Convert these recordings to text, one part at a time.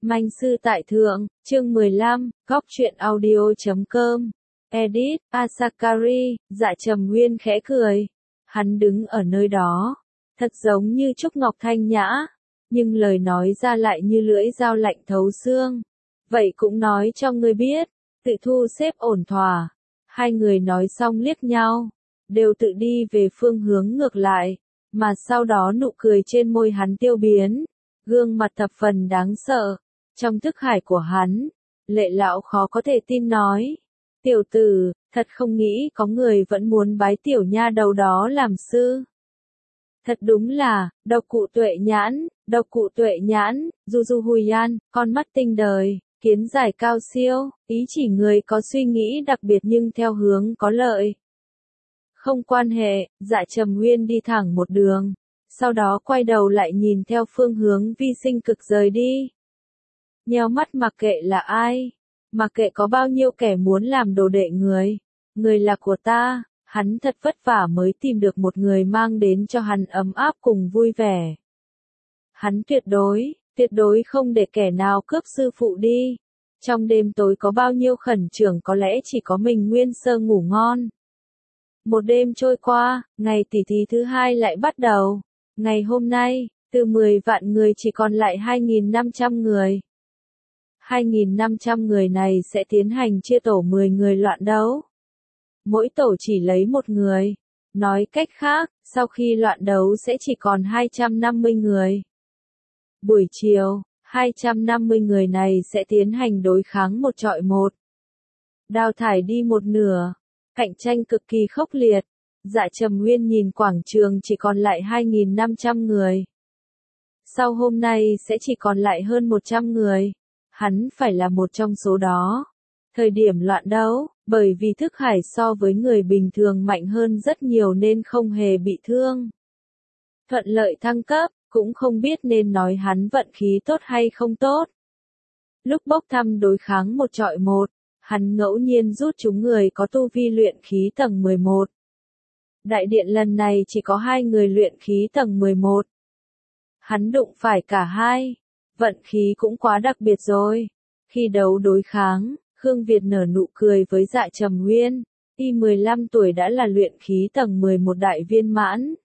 Manh sư tại thượng, chương 15, góc truyện audio.com. Edit, Asakari, Dạ Trầm Nguyên khẽ cười. Hắn đứng ở nơi đó, thật giống như trúc ngọc thanh nhã, nhưng lời nói ra lại như lưỡi dao lạnh thấu xương. Vậy cũng nói cho ngươi biết, tự thu xếp ổn thỏa. Hai người nói xong liếc nhau, đều tự đi về phương hướng ngược lại, mà sau đó nụ cười trên môi hắn tiêu biến, gương mặt thập phần đáng sợ. Trong thức hải của hắn, Lệ lão khó có thể tin nói, tiểu tử, thật không nghĩ có người vẫn muốn bái tiểu nha đầu đó làm sư. Thật đúng là, độc cụ tuệ nhãn, du du hùi an, con mắt tinh đời, kiến giải cao siêu, ý chỉ người có suy nghĩ đặc biệt nhưng theo hướng có lợi. Không quan hệ, Dạ Trầm Nguyên đi thẳng một đường, sau đó quay đầu lại nhìn theo phương hướng vi sinh cực rời đi. Nheo mắt mặc kệ là ai, mặc kệ có bao nhiêu kẻ muốn làm đồ đệ người là của ta, hắn thật vất vả mới tìm được một người mang đến cho hắn ấm áp cùng vui vẻ. Hắn tuyệt đối không để kẻ nào cướp sư phụ đi. Trong đêm tối có bao nhiêu khẩn trương có lẽ chỉ có mình Nguyên Sơ ngủ ngon. Một đêm trôi qua, ngày tỉ thí thứ hai lại bắt đầu. Ngày hôm nay, từ 10 vạn người chỉ còn lại 2.500 người. 2.500 người này sẽ tiến hành chia tổ 10 người loạn đấu. Mỗi tổ chỉ lấy một người. Nói cách khác, sau khi loạn đấu sẽ chỉ còn 250 người. Buổi chiều, 250 người này sẽ tiến hành đối kháng một chọi một. Đào thải đi một nửa. Cạnh tranh cực kỳ khốc liệt. Dạ Trầm Nguyên nhìn quảng trường chỉ còn lại 2.500 người. Sau hôm nay sẽ chỉ còn lại hơn 100 người. Hắn phải là một trong số đó. Thời điểm loạn đấu, bởi vì thức hải so với người bình thường mạnh hơn rất nhiều nên không hề bị thương. Thuận lợi thăng cấp, cũng không biết nên nói hắn vận khí tốt hay không tốt. Lúc bốc thăm đối kháng một chọi một, hắn ngẫu nhiên rút chúng người có tu vi luyện khí tầng 11. Đại điện lần này chỉ có 2 người luyện khí tầng 11. Hắn đụng phải cả hai. Vận khí cũng quá đặc biệt rồi. Khi đấu đối kháng, Khương Việt nở nụ cười với Dạ Trầm Nguyên. Y 15 tuổi đã là luyện khí tầng 11 đại viên mãn.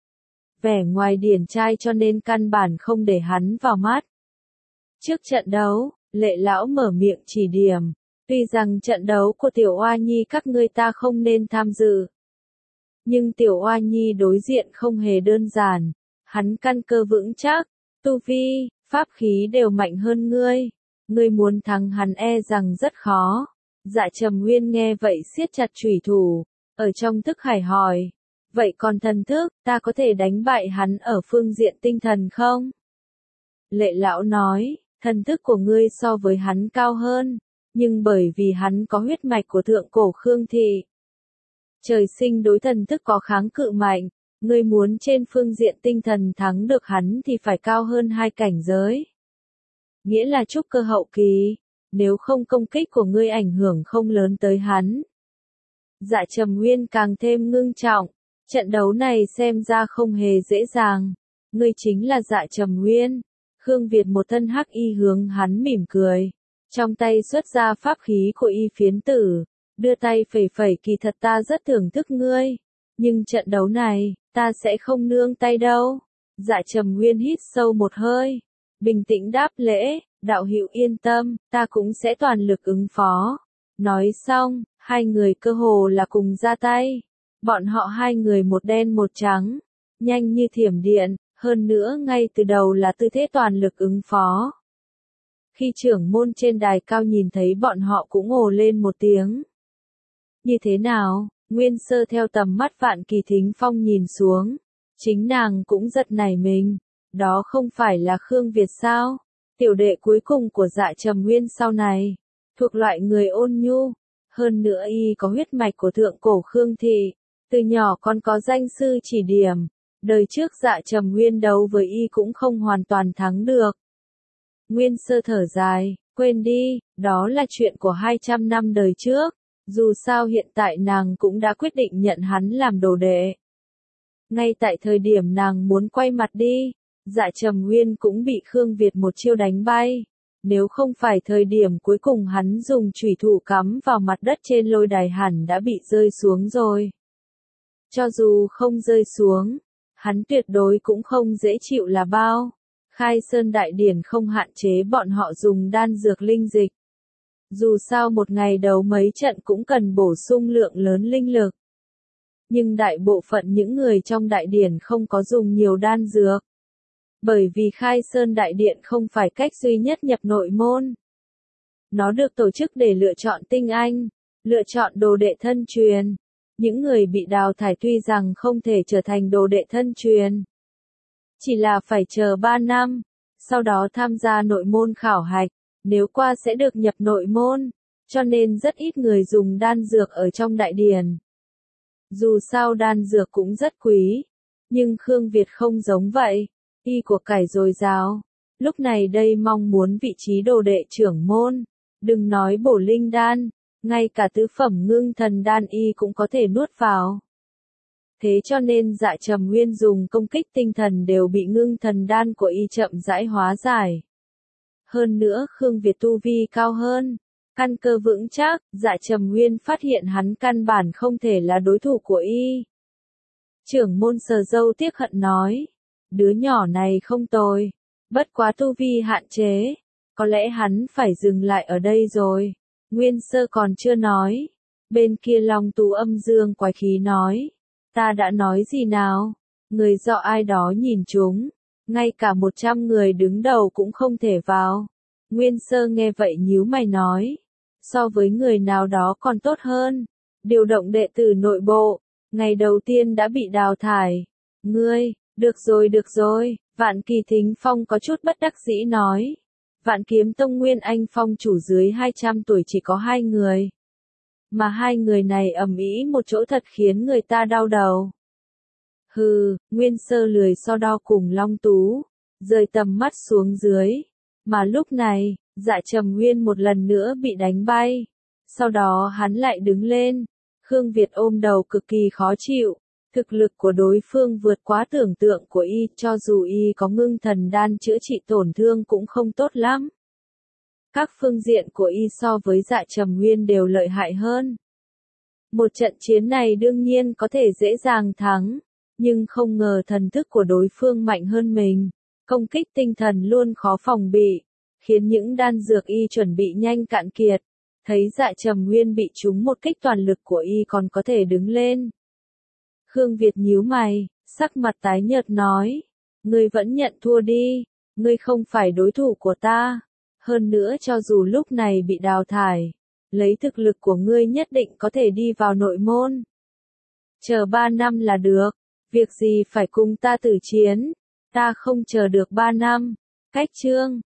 Vẻ ngoài điển trai cho nên căn bản không để hắn vào mắt. Trước trận đấu, Lệ lão mở miệng chỉ điểm. Tuy rằng trận đấu của Tiểu Oa Nhi các ngươi ta không nên tham dự. Nhưng Tiểu Oa Nhi đối diện không hề đơn giản. Hắn căn cơ vững chắc, tu vi, pháp khí đều mạnh hơn ngươi. Ngươi muốn thắng hắn e rằng rất khó. Dạ Trầm Nguyên nghe vậy siết chặt chủy thủ, ở trong thức hải hỏi. Vậy còn thần thức, ta có thể đánh bại hắn ở phương diện tinh thần không? Lệ lão nói, thần thức của ngươi so với hắn cao hơn, nhưng bởi vì hắn có huyết mạch của thượng cổ Khương thị. Trời sinh đối thần thức có kháng cự mạnh, ngươi muốn trên phương diện tinh thần thắng được hắn thì phải cao hơn 2 cảnh giới. Nghĩa là trúc cơ hậu kỳ, nếu không công kích của ngươi ảnh hưởng không lớn tới hắn. Dạ Trầm Nguyên càng thêm ngưng trọng, trận đấu này xem ra không hề dễ dàng. Ngươi chính là Dạ Trầm Nguyên. Khương Việt một thân hắc y hướng hắn mỉm cười, trong tay xuất ra pháp khí của y phiến tử, đưa tay phẩy phẩy kỳ thật ta rất thưởng thức ngươi, nhưng trận đấu này, ta sẽ không nương tay đâu. Dạ Trầm Nguyên hít sâu một hơi, bình tĩnh đáp lễ, đạo hữu yên tâm, ta cũng sẽ toàn lực ứng phó. Nói xong, hai người cơ hồ là cùng ra tay. Bọn họ hai người một đen một trắng, nhanh như thiểm điện, hơn nữa ngay từ đầu là tư thế toàn lực ứng phó. Khi trưởng môn trên đài cao nhìn thấy bọn họ cũng ồ lên một tiếng. Như thế nào? Nguyên Sơ theo tầm mắt Vạn Kỳ Thính Phong nhìn xuống. Chính nàng cũng giật nảy mình. Đó không phải là Khương Việt sao? Tiểu đệ cuối cùng của Dạ Trầm Nguyên sau này. Thuộc loại người ôn nhu. Hơn nữa y có huyết mạch của thượng cổ Khương thị. Từ nhỏ còn có danh sư chỉ điểm. Đời trước Dạ Trầm Nguyên đấu với y cũng không hoàn toàn thắng được. Nguyên Sơ thở dài, quên đi, đó là chuyện của 200 năm đời trước. Dù sao hiện tại nàng cũng đã quyết định nhận hắn làm đồ đệ. Ngay tại thời điểm nàng muốn quay mặt đi, Dạ Trầm Nguyên cũng bị Khương Việt một chiêu đánh bay. Nếu không phải thời điểm cuối cùng hắn dùng chủy thủ cắm vào mặt đất trên lôi đài hẳn đã bị rơi xuống rồi. Cho dù không rơi xuống, hắn tuyệt đối cũng không dễ chịu là bao. Khai Sơn Đại Điển không hạn chế bọn họ dùng đan dược linh dịch. Dù sao một ngày đấu mấy trận cũng cần bổ sung lượng lớn linh lực. Nhưng đại bộ phận những người trong đại điển không có dùng nhiều đan dược. Bởi vì Khai Sơn Đại Điện không phải cách duy nhất nhập nội môn. Nó được tổ chức để lựa chọn tinh anh, lựa chọn đồ đệ thân truyền. Những người bị đào thải tuy rằng không thể trở thành đồ đệ thân truyền. Chỉ là phải chờ 3 năm, sau đó tham gia nội môn khảo hạch, nếu qua sẽ được nhập nội môn, cho nên rất ít người dùng đan dược ở trong đại điển. Dù sao đan dược cũng rất quý, nhưng Khương Việt không giống vậy, y của cải dồi dào, lúc này đây mong muốn vị trí đồ đệ trưởng môn, đừng nói bổ linh đan, ngay cả tứ phẩm ngưng thần đan y cũng có thể nuốt vào. Thế cho nên Dạ Trầm Nguyên dùng công kích tinh thần đều bị ngưng thần đan của y chậm rãi hóa giải. Hơn nữa Khương Việt tu vi cao hơn, căn cơ vững chắc, Dạ Trầm Nguyên phát hiện hắn căn bản không thể là đối thủ của y. Trưởng môn Sờ Dâu tiếc hận nói, đứa nhỏ này không tồi, bất quá tu vi hạn chế, có lẽ hắn phải dừng lại ở đây rồi. Nguyên Sơ còn chưa nói, bên kia Long Tú âm dương quái khí nói, ta đã nói gì nào, người do ai đó nhìn chúng, ngay cả 100 người đứng đầu cũng không thể vào. Nguyên Sơ nghe vậy nhíu mày nói, so với người nào đó còn tốt hơn, điều động đệ tử nội bộ, ngày đầu tiên đã bị đào thải. Ngươi, được rồi, Vạn Kỳ Thính Phong có chút bất đắc dĩ nói. Vạn Kiếm Tông Nguyên Anh Phong chủ dưới 200 tuổi chỉ có 2 người. Mà 2 người này ầm ĩ một chỗ thật khiến người ta đau đầu. Hừ, Nguyên Sơ lười so đo cùng Long Tú, rời tầm mắt xuống dưới. Mà lúc này, Dạ Trầm Nguyên một lần nữa bị đánh bay. Sau đó hắn lại đứng lên. Khương Việt ôm đầu cực kỳ khó chịu. Thực lực của đối phương vượt quá tưởng tượng của y, cho dù y có ngưng thần đan chữa trị tổn thương cũng không tốt lắm. Các phương diện của y so với Dạ Trầm Nguyên đều lợi hại hơn. Một trận chiến này đương nhiên có thể dễ dàng thắng, nhưng không ngờ thần thức của đối phương mạnh hơn mình. Công kích tinh thần luôn khó phòng bị, khiến những đan dược y chuẩn bị nhanh cạn kiệt. Thấy Dạ Trầm Nguyên bị trúng một kích toàn lực của y còn có thể đứng lên. Khương Việt nhíu mày, sắc mặt tái nhợt nói, ngươi vẫn nhận thua đi, ngươi không phải đối thủ của ta. Hơn nữa cho dù lúc này bị đào thải, lấy thực lực của ngươi nhất định có thể đi vào nội môn. Chờ 3 năm là được, việc gì phải cùng ta tử chiến, ta không chờ được 3 năm. Cách chương